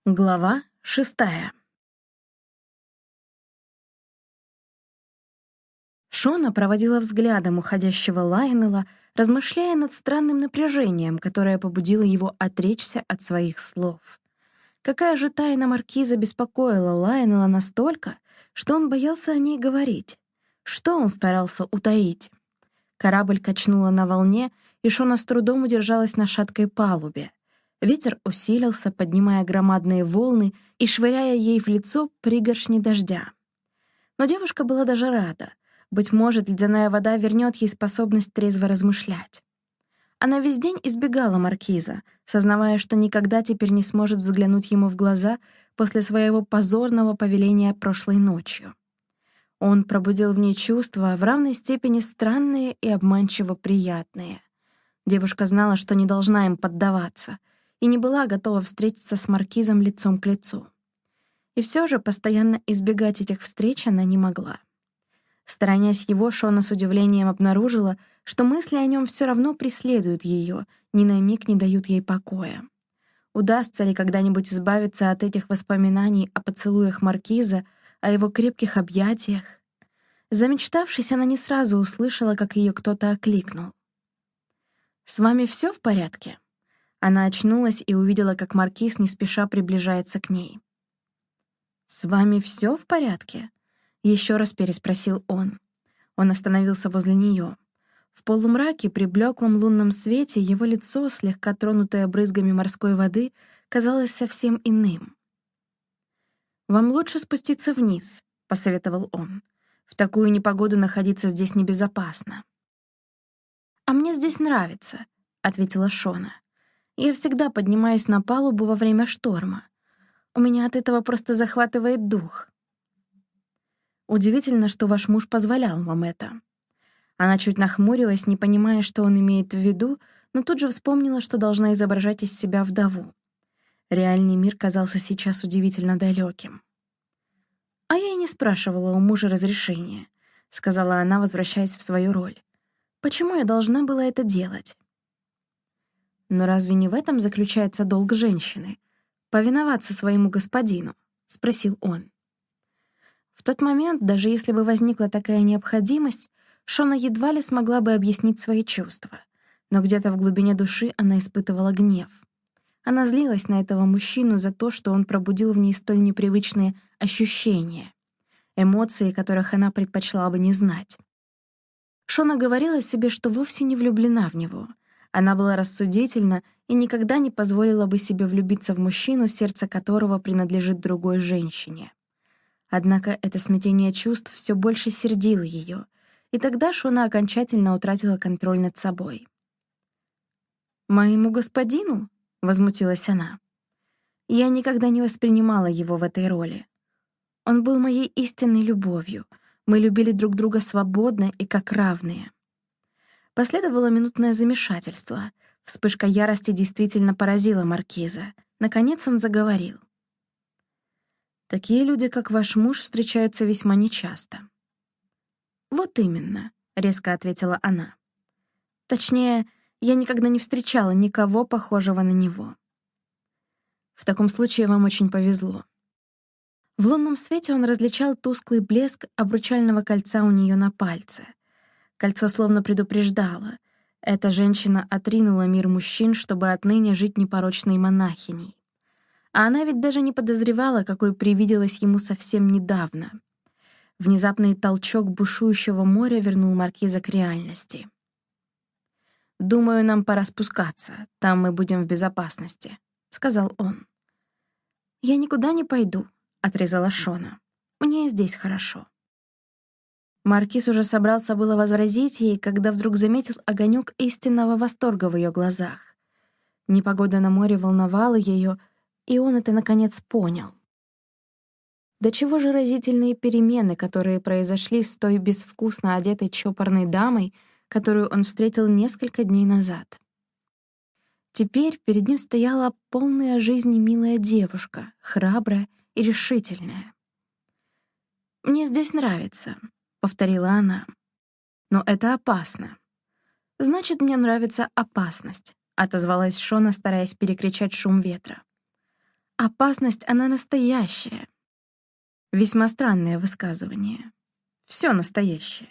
Глава 6. Шона проводила взглядом уходящего Лайонела, размышляя над странным напряжением, которое побудило его отречься от своих слов. Какая же тайна маркиза беспокоила Лайонела настолько, что он боялся о ней говорить? Что он старался утаить? Корабль качнуло на волне, и Шона с трудом удержалась на шаткой палубе. Ветер усилился, поднимая громадные волны и швыряя ей в лицо пригоршни дождя. Но девушка была даже рада. Быть может, ледяная вода вернет ей способность трезво размышлять. Она весь день избегала маркиза, сознавая, что никогда теперь не сможет взглянуть ему в глаза после своего позорного повеления прошлой ночью. Он пробудил в ней чувства в равной степени странные и обманчиво приятные. Девушка знала, что не должна им поддаваться, и не была готова встретиться с маркизом лицом к лицу. И все же постоянно избегать этих встреч она не могла. Сторонясь его, Шона с удивлением обнаружила, что мысли о нем все равно преследуют ее, ни на миг не дают ей покоя. Удастся ли когда-нибудь избавиться от этих воспоминаний о поцелуях маркиза, о его крепких объятиях? Замечтавшись, она не сразу услышала, как ее кто-то окликнул. «С вами все в порядке?» Она очнулась и увидела, как маркиз не спеша приближается к ней. «С вами все в порядке?» — еще раз переспросил он. Он остановился возле нее. В полумраке, при блеклом лунном свете, его лицо, слегка тронутое брызгами морской воды, казалось совсем иным. «Вам лучше спуститься вниз», — посоветовал он. «В такую непогоду находиться здесь небезопасно». «А мне здесь нравится», — ответила Шона. «Я всегда поднимаюсь на палубу во время шторма. У меня от этого просто захватывает дух». «Удивительно, что ваш муж позволял вам это». Она чуть нахмурилась, не понимая, что он имеет в виду, но тут же вспомнила, что должна изображать из себя вдову. Реальный мир казался сейчас удивительно далеким. «А я и не спрашивала у мужа разрешения», — сказала она, возвращаясь в свою роль. «Почему я должна была это делать?» «Но разве не в этом заключается долг женщины? Повиноваться своему господину?» — спросил он. В тот момент, даже если бы возникла такая необходимость, Шона едва ли смогла бы объяснить свои чувства, но где-то в глубине души она испытывала гнев. Она злилась на этого мужчину за то, что он пробудил в ней столь непривычные ощущения, эмоции, которых она предпочла бы не знать. Шона говорила себе, что вовсе не влюблена в него. Она была рассудительна и никогда не позволила бы себе влюбиться в мужчину, сердце которого принадлежит другой женщине. Однако это смятение чувств все больше сердило ее, и тогда Шона окончательно утратила контроль над собой. «Моему господину?» — возмутилась она. «Я никогда не воспринимала его в этой роли. Он был моей истинной любовью. Мы любили друг друга свободно и как равные». Последовало минутное замешательство. Вспышка ярости действительно поразила маркиза. Наконец он заговорил. «Такие люди, как ваш муж, встречаются весьма нечасто». «Вот именно», — резко ответила она. «Точнее, я никогда не встречала никого похожего на него». «В таком случае вам очень повезло». В лунном свете он различал тусклый блеск обручального кольца у нее на пальце. Кольцо словно предупреждало. Эта женщина отринула мир мужчин, чтобы отныне жить непорочной монахиней. А она ведь даже не подозревала, какой привиделась ему совсем недавно. Внезапный толчок бушующего моря вернул маркиза к реальности. «Думаю, нам пора спускаться. Там мы будем в безопасности», — сказал он. «Я никуда не пойду», — отрезала Шона. «Мне здесь хорошо». Маркиз уже собрался было возразить ей, когда вдруг заметил огонек истинного восторга в ее глазах. Непогода на море волновала ее, и он это, наконец, понял. До чего же разительные перемены, которые произошли с той безвкусно одетой чопорной дамой, которую он встретил несколько дней назад. Теперь перед ним стояла полная жизни милая девушка, храбрая и решительная. «Мне здесь нравится», — повторила она. «Но это опасно». «Значит, мне нравится опасность», — отозвалась Шона, стараясь перекричать шум ветра. Опасность, она настоящая. Весьма странное высказывание. Всё настоящее.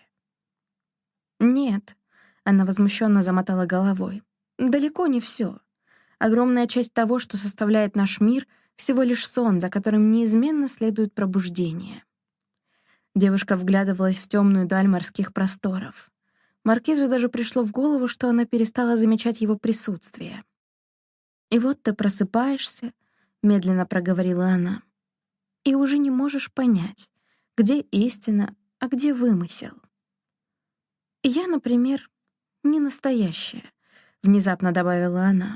Нет, она возмущенно замотала головой. Далеко не всё. Огромная часть того, что составляет наш мир, всего лишь сон, за которым неизменно следует пробуждение. Девушка вглядывалась в темную даль морских просторов. Маркизу даже пришло в голову, что она перестала замечать его присутствие. «И вот ты просыпаешься», — медленно проговорила она, «и уже не можешь понять, где истина, а где вымысел. И я, например, не настоящая», — внезапно добавила она.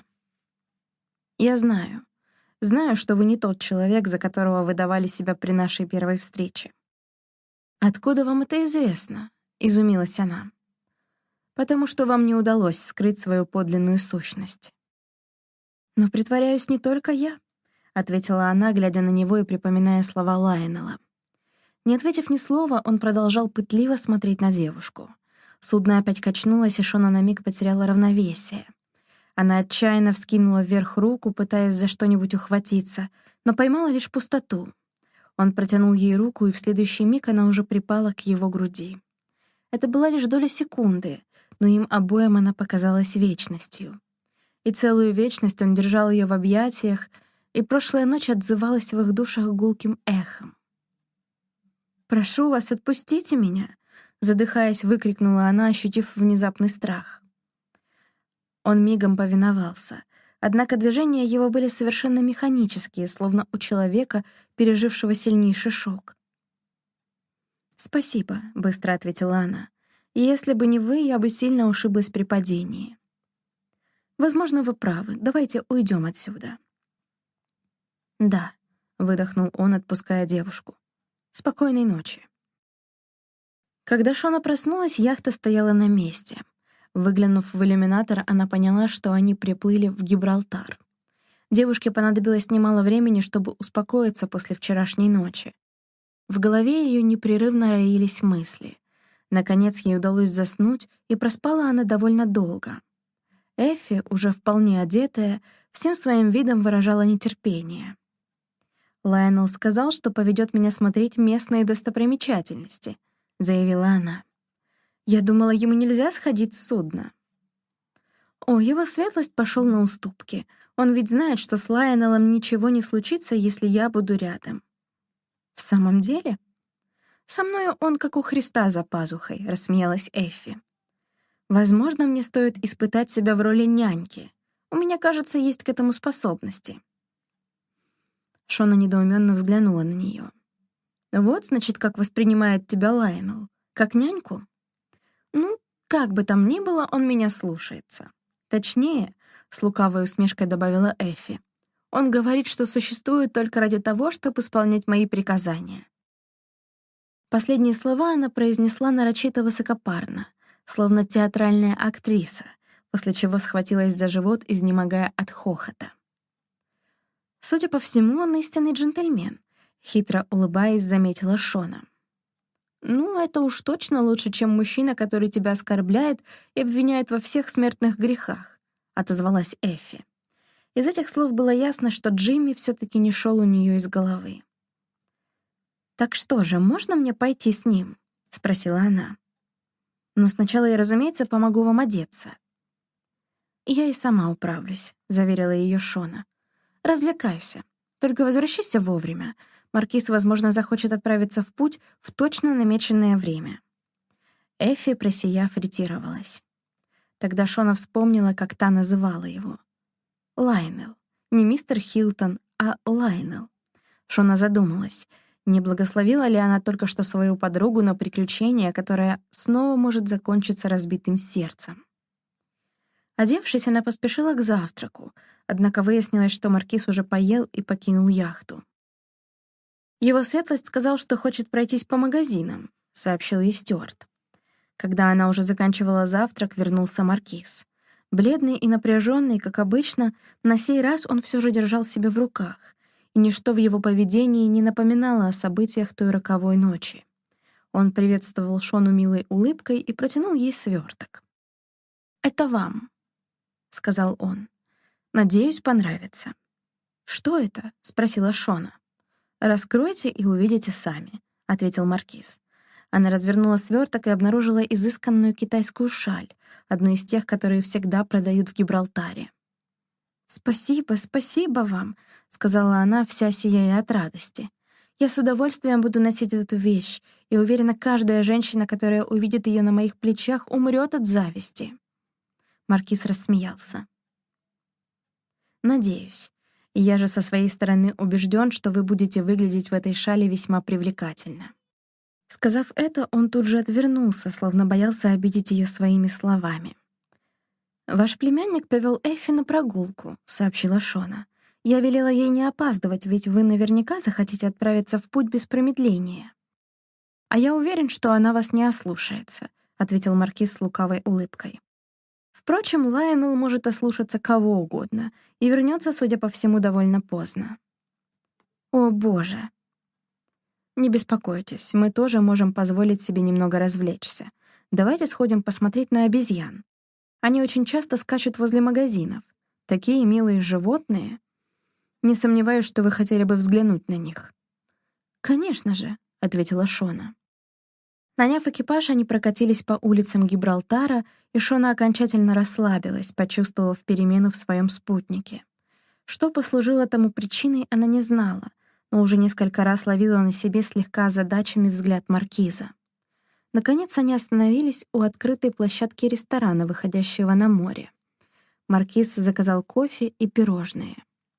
«Я знаю, что вы не тот человек, за которого вы давали себя при нашей первой встрече». «Откуда вам это известно?» — изумилась она. «Потому что вам не удалось скрыть свою подлинную сущность». «Но притворяюсь не только я», — ответила она, глядя на него и припоминая слова Лайонелла. Не ответив ни слова, он продолжал пытливо смотреть на девушку. Судно опять качнулось, и Шона на миг потеряла равновесие. Она отчаянно вскинула вверх руку, пытаясь за что-нибудь ухватиться, но поймала лишь пустоту. Он протянул ей руку, и в следующий миг она уже припала к его груди. Это была лишь доля секунды, но им обоим она показалась вечностью. И целую вечность он держал ее в объятиях, и прошлая ночь отзывалась в их душах гулким эхом. «Прошу вас, отпустите меня!» — задыхаясь, выкрикнула она, ощутив внезапный страх. Он мигом повиновался, однако движения его были совершенно механические, словно у человека, пережившего сильнейший шок. «Спасибо», — быстро ответила она. «Если бы не вы, я бы сильно ушиблась при падении». «Возможно, вы правы. Давайте уйдем отсюда». «Да», — выдохнул он, отпуская девушку. «Спокойной ночи». Когда Шона проснулась, яхта стояла на месте. Выглянув в иллюминатор, она поняла, что они приплыли в Гибралтар. Девушке понадобилось немало времени, чтобы успокоиться после вчерашней ночи. В голове ее непрерывно роились мысли. Наконец ей удалось заснуть, и проспала она довольно долго. Эффи, уже вполне одетая, всем своим видом выражала нетерпение. «Лайонелл сказал, что поведет меня смотреть местные достопримечательности», — заявила она. «Я думала, ему нельзя сходить с судна». «О, его светлость пошел на уступки. Он ведь знает, что с Лайонеллом ничего не случится, если я буду рядом». «В самом деле?» «Со мною он как у Христа за пазухой», — рассмеялась Эффи. «Возможно, мне стоит испытать себя в роли няньки. У меня, кажется, есть к этому способности». Шона недоуменно взглянула на нее. «Вот, значит, как воспринимает тебя Лайонелл. Как няньку?» «Ну, как бы там ни было, он меня слушается. Точнее, — с лукавой усмешкой добавила Эффи, — он говорит, что существует только ради того, чтобы исполнять мои приказания». Последние слова она произнесла нарочито высокопарно, словно театральная актриса, после чего схватилась за живот, изнемогая от хохота. «Судя по всему, он истинный джентльмен», — хитро улыбаясь, заметила Шона. «Ну, это уж точно лучше, чем мужчина, который тебя оскорбляет и обвиняет во всех смертных грехах», — отозвалась Эффи. Из этих слов было ясно, что Джимми все-таки не шел у нее из головы. «Так что же, можно мне пойти с ним?» — спросила она. «Но сначала я, разумеется, помогу вам одеться». «Я и сама управлюсь», — заверила ее Шона. «Развлекайся. Только возвращайся вовремя. Маркиз, возможно, захочет отправиться в путь в точно намеченное время». Эффи, просияв, ретировалась. Тогда Шона вспомнила, как та называла его. Лайонелл. Не мистер Хилтон, а Лайонелл. Шона задумалась, не благословила ли она только что свою подругу на приключение, которое снова может закончиться разбитым сердцем. Одевшись, она поспешила к завтраку, однако выяснилось, что маркиз уже поел и покинул яхту. «Его светлость сказал, что хочет пройтись по магазинам», — сообщил ей Стюарт. Когда она уже заканчивала завтрак, вернулся маркиз. Бледный и напряженный, как обычно, на сей раз он все же держал себя в руках, и ничто в его поведении не напоминало о событиях той роковой ночи. Он приветствовал Шону милой улыбкой и протянул ей сверток. «Это вам», — сказал он. «Надеюсь, понравится». «Что это?» — спросила Шона. «Раскройте и увидите сами», — ответил маркиз. Она развернула сверток и обнаружила изысканную китайскую шаль, одну из тех, которые всегда продают в Гибралтаре. «Спасибо, спасибо вам», — сказала она, вся сияя от радости. «Я с удовольствием буду носить эту вещь, и уверена, каждая женщина, которая увидит ее на моих плечах, умрет от зависти». Маркиз рассмеялся. «Надеюсь. И я же со своей стороны убежден, что вы будете выглядеть в этой шали весьма привлекательно». Сказав это, он тут же отвернулся, словно боялся обидеть ее своими словами. «Ваш племянник повел Эффи на прогулку», — сообщила Шона. «Я велела ей не опаздывать, ведь вы наверняка захотите отправиться в путь без промедления». «А я уверен, что она вас не ослушается», — ответил маркиз с лукавой улыбкой. «Впрочем, Лайонел может ослушаться кого угодно и вернется, судя по всему, довольно поздно». «О, Боже!» «Не беспокойтесь, мы тоже можем позволить себе немного развлечься. Давайте сходим посмотреть на обезьян. Они очень часто скачут возле магазинов. Такие милые животные. Не сомневаюсь, что вы хотели бы взглянуть на них». «Конечно же», — ответила Шона. Наняв экипаж, они прокатились по улицам Гибралтара, и Шона окончательно расслабилась, почувствовав перемену в своем спутнике. Что послужило тому причиной, она не знала, но уже несколько раз ловила на себе слегка озадаченный взгляд маркиза. Наконец они остановились у открытой площадки ресторана, выходящего на море. Маркиз заказал кофе и пирожные.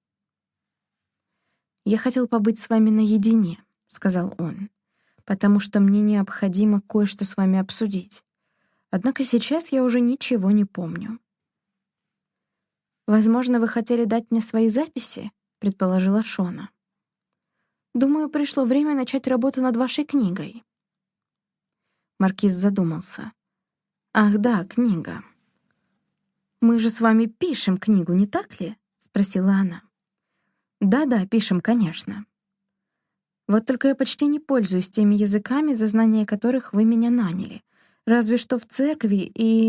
«Я хотел побыть с вами наедине», — сказал он, «потому что мне необходимо кое-что с вами обсудить. Однако сейчас я уже ничего не помню». «Возможно, вы хотели дать мне свои записи?» — предположила Шона. «Думаю, пришло время начать работу над вашей книгой». Маркиз задумался. «Ах да, книга. Мы же с вами пишем книгу, не так ли?» — спросила она. «Да-да, пишем, конечно. Вот только я почти не пользуюсь теми языками, за знание которых вы меня наняли. Разве что в церкви и...»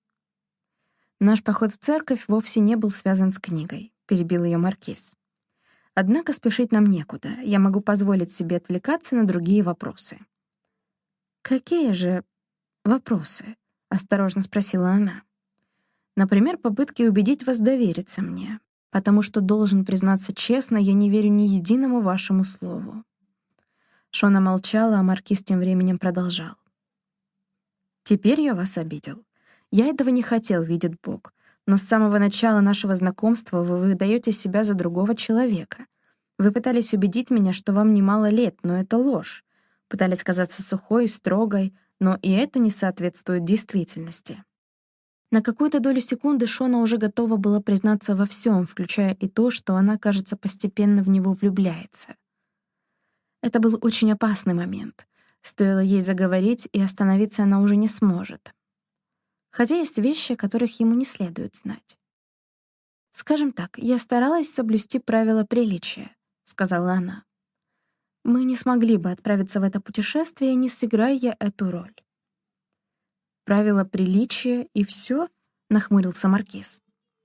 «Наш поход в церковь вовсе не был связан с книгой», — перебил ее маркиз. «Однако спешить нам некуда. Я могу позволить себе отвлекаться на другие вопросы». «Какие же вопросы?» — осторожно спросила она. «Например, попытки убедить вас довериться мне, потому что, должен признаться честно, я не верю ни единому вашему слову». Шона молчала, а маркиз тем временем продолжал. «Теперь я вас обидел. Я этого не хотел, видит Бог, но с самого начала нашего знакомства вы выдаете себя за другого человека. Вы пытались убедить меня, что вам немало лет, но это ложь. Пытались казаться сухой и строгой, но и это не соответствует действительности». На какую-то долю секунды Шона уже готова была признаться во всем, включая и то, что она, кажется, постепенно в него влюбляется. Это был очень опасный момент. Стоило ей заговорить, и остановиться она уже не сможет. Хотя есть вещи, о которых ему не следует знать. «Скажем так, я старалась соблюсти правила приличия», — сказала она. «Мы не смогли бы отправиться в это путешествие, не сыграя я эту роль». «Правила приличия и все?» — нахмурился маркиз.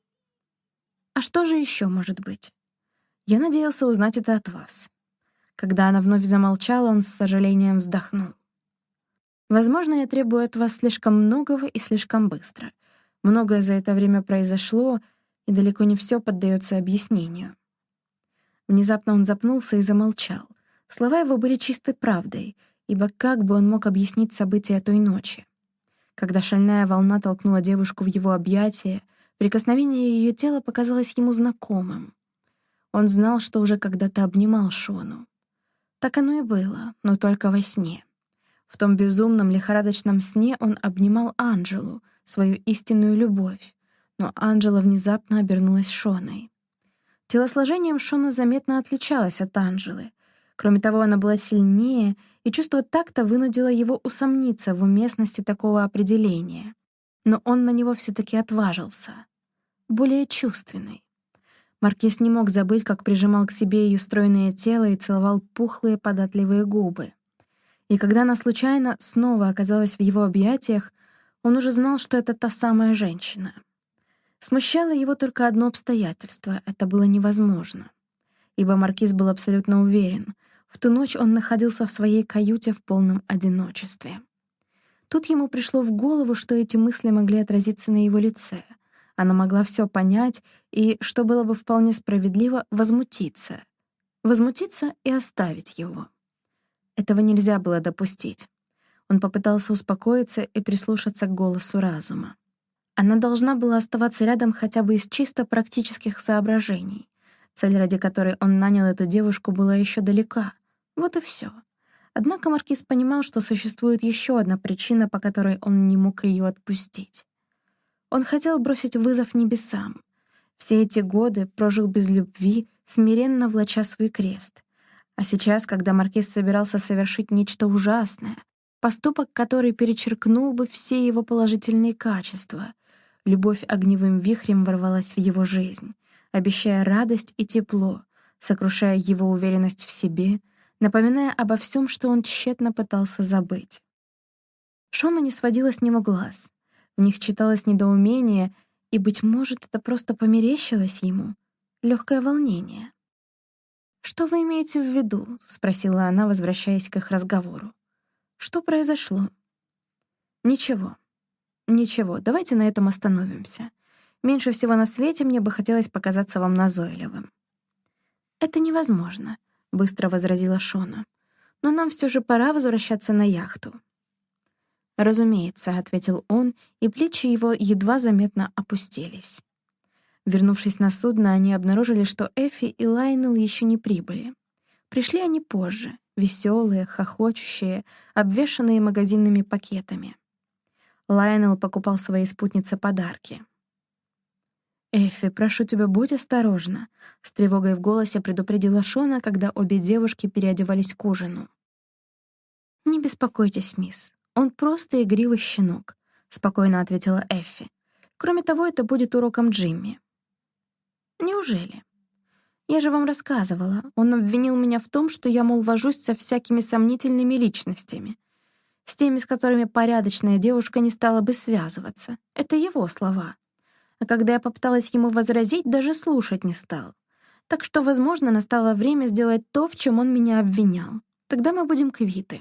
«А что же еще может быть? Я надеялся узнать это от вас». Когда она вновь замолчала, он с сожалением вздохнул. «Возможно, я требую от вас слишком многого и слишком быстро. Многое за это время произошло, и далеко не все поддается объяснению». Внезапно он запнулся и замолчал. Слова его были чистой правдой, ибо как бы он мог объяснить события той ночи? Когда шальная волна толкнула девушку в его объятия, прикосновение ее тела показалось ему знакомым. Он знал, что уже когда-то обнимал Шону. Так оно и было, но только во сне. В том безумном лихорадочном сне он обнимал Анджелу, свою истинную любовь, но Анджела внезапно обернулась Шоной. Телосложением Шона заметно отличалась от Анджелы. Кроме того, она была сильнее, и чувство такта вынудило его усомниться в уместности такого определения. Но он на него все-таки отважился. Более чувственный. Маркиз не мог забыть, как прижимал к себе ее стройное тело и целовал пухлые податливые губы. И когда она случайно снова оказалась в его объятиях, он уже знал, что это та самая женщина. Смущало его только одно обстоятельство — это было невозможно. ибо маркиз был абсолютно уверен, в ту ночь он находился в своей каюте в полном одиночестве. Тут ему пришло в голову, что эти мысли могли отразиться на его лице. Она могла все понять и, что было бы вполне справедливо, возмутиться. Возмутиться и оставить его. Этого нельзя было допустить. Он попытался успокоиться и прислушаться к голосу разума. Она должна была оставаться рядом хотя бы из чисто практических соображений. Цель, ради которой он нанял эту девушку, была еще далека. Вот и все. Однако маркиз понимал, что существует еще одна причина, по которой он не мог ее отпустить. Он хотел бросить вызов небесам. Все эти годы прожил без любви, смиренно влача свой крест. А сейчас, когда маркиз собирался совершить нечто ужасное, поступок, который перечеркнул бы все его положительные качества, любовь огневым вихрем ворвалась в его жизнь, обещая радость и тепло, сокрушая его уверенность в себе, напоминая обо всем, что он тщетно пытался забыть. Шона не сводила с него глаз. В них читалось недоумение, и, быть может, это просто померещилось ему. Легкое волнение. «Что вы имеете в виду?» — спросила она, возвращаясь к их разговору. «Что произошло?» «Ничего. Ничего, давайте на этом остановимся. Меньше всего на свете мне бы хотелось показаться вам назойливым». «Это невозможно», — быстро возразила Шона. «Но нам все же пора возвращаться на яхту». «Разумеется», — ответил он, и плечи его едва заметно опустились. Вернувшись на судно, они обнаружили, что Эффи и Лайнел еще не прибыли. Пришли они позже, веселые, хохочущие, обвешанные магазинными пакетами. Лайнел покупал своей спутнице подарки. «Эффи, прошу тебя, будь осторожна», — с тревогой в голосе предупредила Шона, когда обе девушки переодевались к ужину. «Не беспокойтесь, мисс, он просто игривый щенок», — спокойно ответила Эффи. «Кроме того, это будет уроком Джимми». «Неужели? Я же вам рассказывала. Он обвинил меня в том, что я, мол, вожусь со всякими сомнительными личностями. С теми, с которыми порядочная девушка не стала бы связываться. Это его слова. А когда я попыталась ему возразить, даже слушать не стал. Так что, возможно, настало время сделать то, в чем он меня обвинял. Тогда мы будем квиты».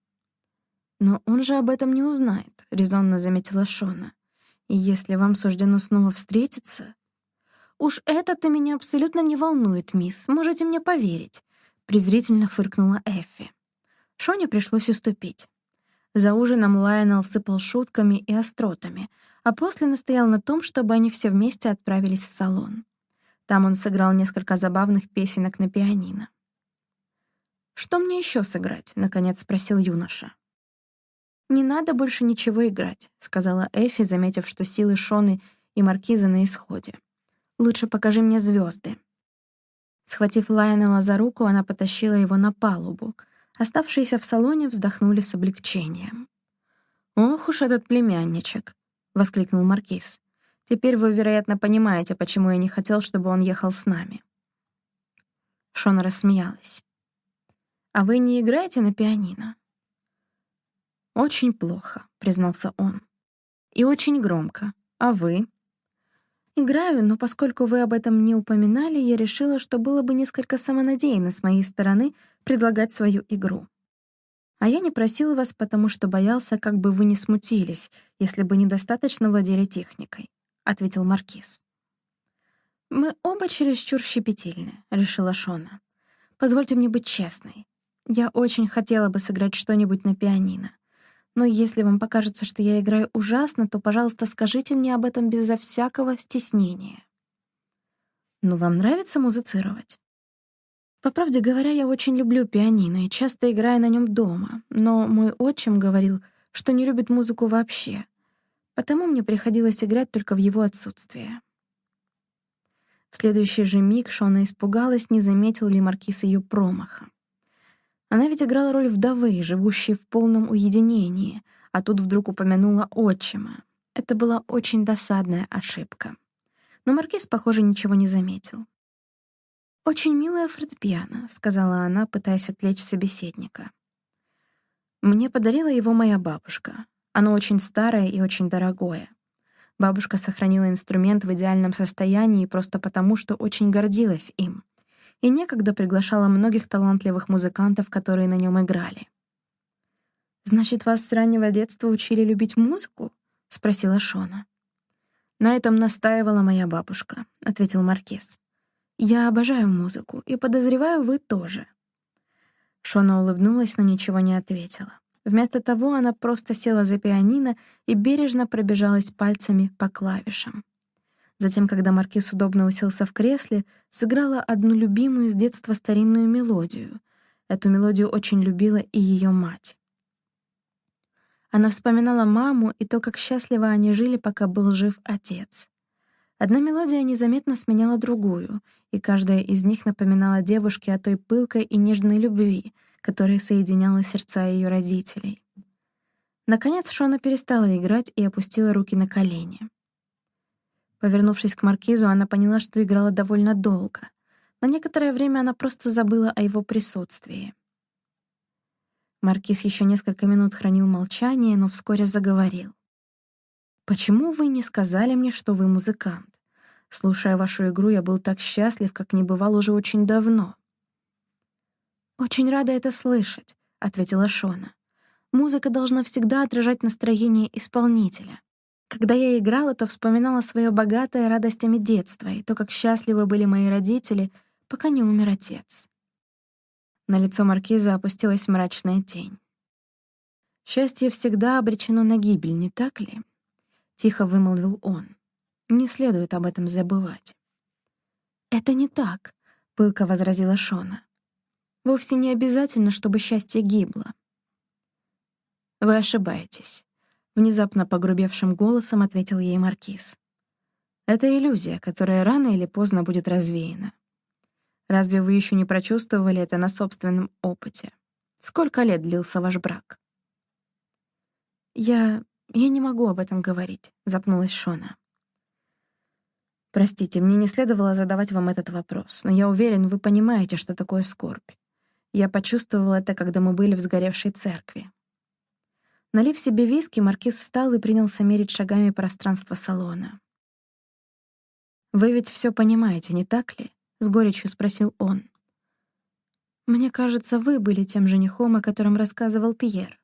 «Но он же об этом не узнает», — резонно заметила Шона. «И если вам суждено снова встретиться...» «Уж это-то меня абсолютно не волнует, мисс, можете мне поверить», — презрительно фыркнула Эффи. Шоне пришлось уступить. За ужином Лайонел сыпал шутками и остротами, а после настоял на том, чтобы они все вместе отправились в салон. Там он сыграл несколько забавных песенок на пианино. «Что мне еще сыграть?» — наконец спросил юноша. «Не надо больше ничего играть», — сказала Эффи, заметив, что силы Шоны и маркиза на исходе. «Лучше покажи мне звезды». Схватив Лайонела за руку, она потащила его на палубу. Оставшиеся в салоне вздохнули с облегчением. «Ох уж этот племянничек!» — воскликнул маркиз. «Теперь вы, вероятно, понимаете, почему я не хотел, чтобы он ехал с нами». Шона рассмеялась. «А вы не играете на пианино?» «Очень плохо», — признался он. «И очень громко. А вы?» «Играю, но поскольку вы об этом не упоминали, я решила, что было бы несколько самонадеянно с моей стороны предлагать свою игру. А я не просил вас, потому что боялся, как бы вы не смутились, если бы недостаточно владели техникой», — ответил маркиз. «Мы оба чересчур щепетильны», — решила Шона. «Позвольте мне быть честной. Я очень хотела бы сыграть что-нибудь на пианино. Но если вам покажется, что я играю ужасно, то, пожалуйста, скажите мне об этом безо всякого стеснения». «Ну, вам нравится музицировать?» «По правде говоря, я очень люблю пианино и часто играю на нем дома, но мой отчим говорил, что не любит музыку вообще, потому мне приходилось играть только в его отсутствие». В следующий же миг Шона испугалась, не заметил ли маркиз ее промаха. Она ведь играла роль вдовы, живущей в полном уединении, а тут вдруг упомянула отчима. Это была очень досадная ошибка. Но маркиз, похоже, ничего не заметил. «Очень милая фортепиано», — сказала она, пытаясь отвлечь собеседника. «Мне подарила его моя бабушка. Оно очень старое и очень дорогое. Бабушка сохранила инструмент в идеальном состоянии просто потому, что очень гордилась им. и некогда приглашала многих талантливых музыкантов, которые на нем играли. «Значит, вас с раннего детства учили любить музыку?» — спросила Шона. «На этом настаивала моя бабушка», — ответил Маркиз. «Я обожаю музыку, и подозреваю, вы тоже». Шона улыбнулась, но ничего не ответила. Вместо того она просто села за пианино и бережно пробежалась пальцами по клавишам. Затем, когда Маркиз удобно уселся в кресле, сыграла одну любимую с детства старинную мелодию. Эту мелодию очень любила и ее мать. Она вспоминала маму и то, как счастливо они жили, пока был жив отец. Одна мелодия незаметно сменяла другую, и каждая из них напоминала девушке о той пылкой и нежной любви, которая соединяла сердца ее родителей. Наконец Шона перестала играть и опустила руки на колени. Повернувшись к Маркизу, она поняла, что играла довольно долго. На некоторое время она просто забыла о его присутствии. Маркиз еще несколько минут хранил молчание, но вскоре заговорил. «Почему вы не сказали мне, что вы музыкант? Слушая вашу игру, я был так счастлив, как не бывал уже очень давно». «Очень рада это слышать», — ответила Шона. «Музыка должна всегда отражать настроение исполнителя. Когда я играла, то вспоминала свое богатое радостями детство и то, как счастливы были мои родители, пока не умер отец». На лицо маркиза опустилась мрачная тень. «Счастье всегда обречено на гибель, не так ли?» — тихо вымолвил он. «Не следует об этом забывать». «Это не так», — пылко возразила Шона. «Вовсе не обязательно, чтобы счастье гибло». «Вы ошибаетесь», — внезапно погрубевшим голосом ответил ей маркиз. «Это иллюзия, которая рано или поздно будет развеяна. Разве вы еще не прочувствовали это на собственном опыте? Сколько лет длился ваш брак?» Я не могу об этом говорить», — запнулась Шона. «Простите, мне не следовало задавать вам этот вопрос, но я уверен, вы понимаете, что такое скорбь. Я почувствовала это, когда мы были в сгоревшей церкви». Налив себе виски, маркиз встал и принялся мерить шагами пространство салона. «Вы ведь все понимаете, не так ли?» — с горечью спросил он. «Мне кажется, вы были тем женихом, о котором рассказывал Пьер».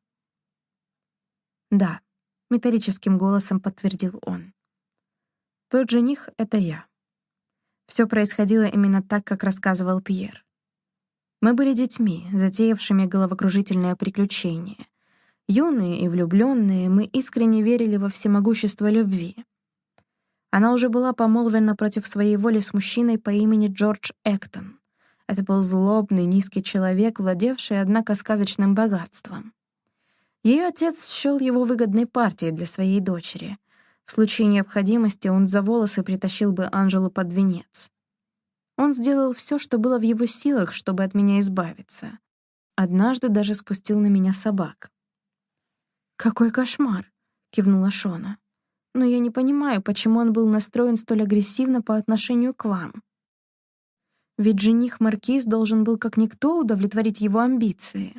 «Да», — металлическим голосом подтвердил он. «Тот жених — это я». Все происходило именно так, как рассказывал Пьер. Мы были детьми, затеявшими головокружительное приключение. Юные и влюбленные, мы искренне верили во всемогущество любви. Она уже была помолвлена против своей воли с мужчиной по имени Джордж Эктон. Это был злобный, низкий человек, владевший, однако, сказочным богатством. Ее отец счел его выгодной партией для своей дочери. В случае необходимости он за волосы притащил бы Анжелу под венец. Он сделал все, что было в его силах, чтобы от меня избавиться. Однажды даже спустил на меня собак. «Какой кошмар!» — кивнула Шона. «Но я не понимаю, почему он был настроен столь агрессивно по отношению к вам. Ведь жених-маркиз должен был как никто удовлетворить его амбиции».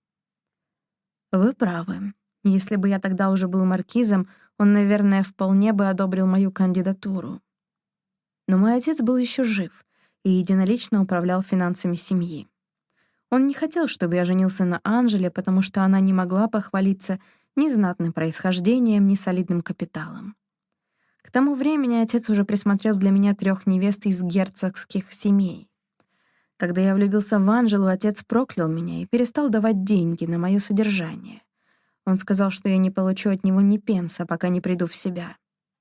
«Вы правы. Если бы я тогда уже был маркизом, он, наверное, вполне бы одобрил мою кандидатуру. Но мой отец был еще жив и единолично управлял финансами семьи. Он не хотел, чтобы я женился на Анжеле, потому что она не могла похвалиться ни знатным происхождением, ни солидным капиталом. К тому времени отец уже присмотрел для меня 3 невест из герцогских семей. Когда я влюбился в Анжелу, отец проклял меня и перестал давать деньги на мое содержание. Он сказал, что я не получу от него ни пенса, пока не приду в себя.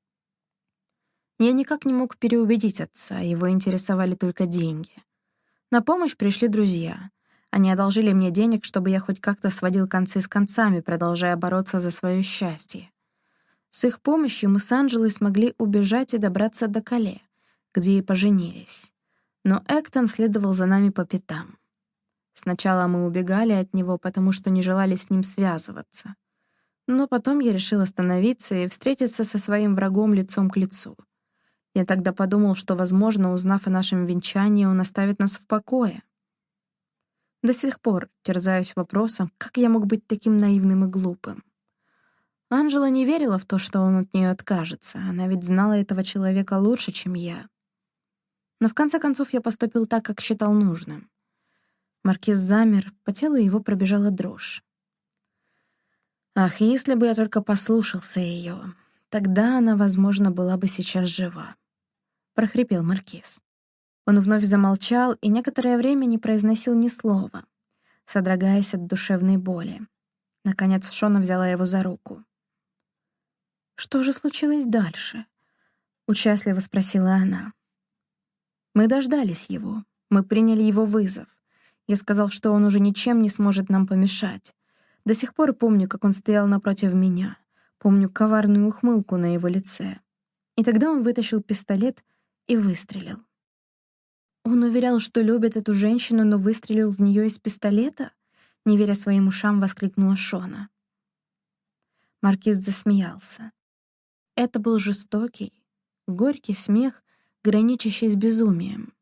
Я никак не мог переубедить отца, его интересовали только деньги. На помощь пришли друзья. Они одолжили мне денег, чтобы я хоть как-то сводил концы с концами, продолжая бороться за свое счастье. С их помощью мы с Анжелой смогли убежать и добраться до Кале, где и поженились. Но Эктон следовал за нами по пятам. Сначала мы убегали от него, потому что не желали с ним связываться. Но потом я решил остановиться и встретиться со своим врагом лицом к лицу. Я тогда подумал, что, возможно, узнав о нашем венчании, он оставит нас в покое. До сих пор терзаюсь вопросом, как я мог быть таким наивным и глупым. Анжела не верила в то, что он от нее откажется. Она ведь знала этого человека лучше, чем я. Но в конце концов я поступил так, как считал нужным. Маркиз замер, по телу его пробежала дрожь. Ах, если бы я только послушался ее, тогда она, возможно, была бы сейчас жива, прохрипел маркиз. Он вновь замолчал и некоторое время не произносил ни слова, содрогаясь от душевной боли. Наконец Шона взяла его за руку. «Что же случилось дальше?» — участливо спросила она. «Мы дождались его. Мы приняли его вызов. Я сказал, что он уже ничем не сможет нам помешать. До сих пор помню, как он стоял напротив меня. Помню коварную ухмылку на его лице. И тогда он вытащил пистолет и выстрелил. Он уверял, что любит эту женщину, но выстрелил в нее из пистолета? Не веря своим ушам, воскликнула Шона. Маркиз засмеялся. Это был жестокий, горький смех, граничащий с безумием.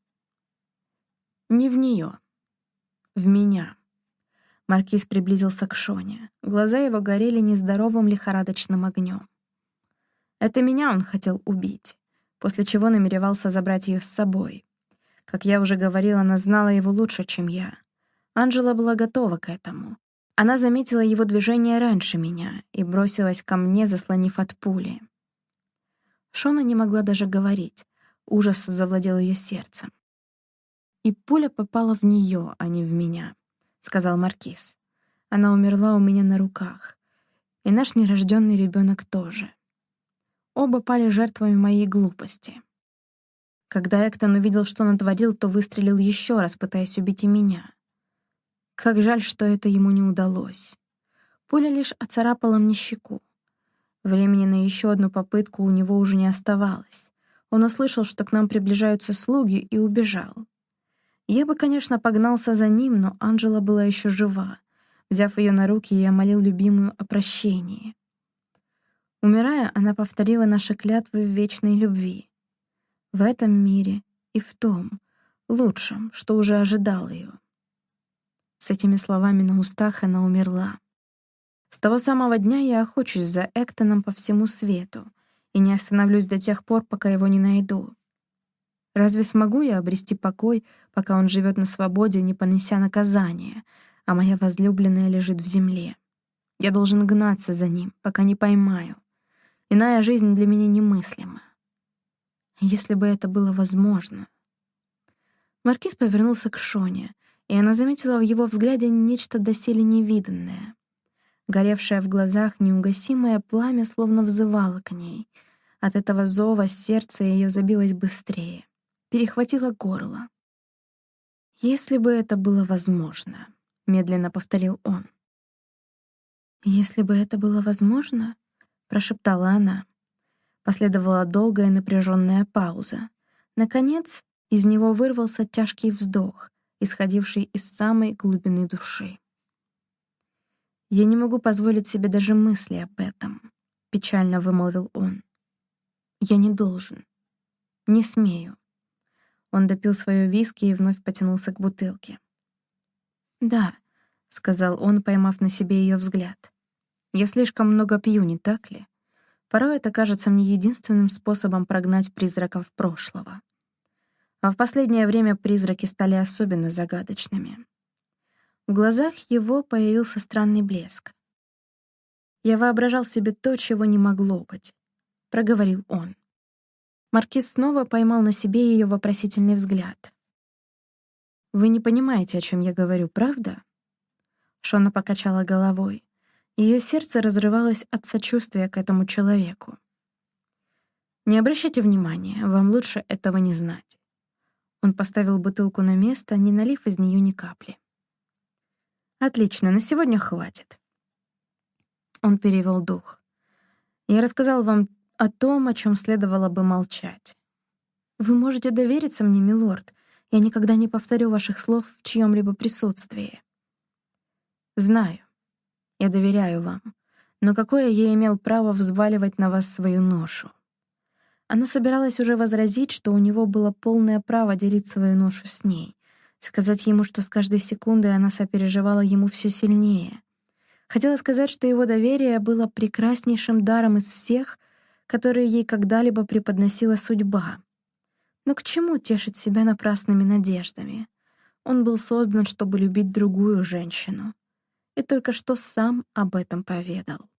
Не в нее, в меня. Маркиз приблизился к Шоне. Глаза его горели нездоровым лихорадочным огнем. Это меня он хотел убить, после чего намеревался забрать ее с собой. Как я уже говорила, она знала его лучше, чем я. Анжела была готова к этому. Она заметила его движение раньше меня и бросилась ко мне, заслонив от пули. Шона не могла даже говорить. Ужас завладел ее сердцем. «И пуля попала в нее, а не в меня», — сказал маркиз. «Она умерла у меня на руках. И наш нерожденный ребенок тоже. Оба пали жертвами моей глупости. Когда Эктон увидел, что натворил, то выстрелил еще раз, пытаясь убить и меня. Как жаль, что это ему не удалось. Пуля лишь оцарапала мне щеку. Времени на еще одну попытку у него уже не оставалось. Он услышал, что к нам приближаются слуги, и убежал. Я бы, конечно, погнался за ним, но Анжела была еще жива. Взяв ее на руки, я молил любимую о прощении. Умирая, она повторила наши клятвы в вечной любви. В этом мире и в том, лучшем, что уже ожидал ее. С этими словами на устах она умерла. С того самого дня я охочусь за Эктоном по всему свету и не остановлюсь до тех пор, пока его не найду. Разве смогу я обрести покой, пока он живет на свободе, не понеся наказания, а моя возлюбленная лежит в земле? Я должен гнаться за ним, пока не поймаю. Иная жизнь для меня немыслима. Если бы это было возможно. Маркиз повернулся к Шоне, и она заметила в его взгляде нечто доселе невиданное. Горевшее в глазах неугасимое пламя словно взывало к ней. От этого зова сердце ее забилось быстрее, перехватило горло. «Если бы это было возможно», — медленно повторил он. «Если бы это было возможно», — прошептала она. Последовала долгая напряженная пауза. Наконец, из него вырвался тяжкий вздох, исходивший из самой глубины души. «Я не могу позволить себе даже мысли об этом», — печально вымолвил он. «Я не должен. Не смею». Он допил свое виски и вновь потянулся к бутылке. «Да», — сказал он, поймав на себе ее взгляд. «Я слишком много пью, не так ли? Порой это кажется мне единственным способом прогнать призраков прошлого. А в последнее время призраки стали особенно загадочными». В глазах его появился странный блеск. «Я воображал себе то, чего не могло быть», — проговорил он. Маркиз снова поймал на себе ее вопросительный взгляд. «Вы не понимаете, о чем я говорю, правда?» Шона покачала головой. Ее сердце разрывалось от сочувствия к этому человеку. «Не обращайте внимания, вам лучше этого не знать». Он поставил бутылку на место, не налив из нее ни капли. «Отлично, на сегодня хватит». Он перевел дух. «Я рассказал вам о том, о чем следовало бы молчать. Вы можете довериться мне, милорд. Я никогда не повторю ваших слов в чьем-либо присутствии». «Знаю. Я доверяю вам. Но какое я имел право взваливать на вас свою ношу?» Она собиралась уже возразить, что у него было полное право делить свою ношу с ней, сказать ему, что с каждой секундой она сопереживала ему все сильнее. Хотела сказать, что его доверие было прекраснейшим даром из всех, которые ей когда-либо преподносила судьба. Но к чему тешить себя напрасными надеждами? Он был создан, чтобы любить другую женщину. И только что сам об этом поведал.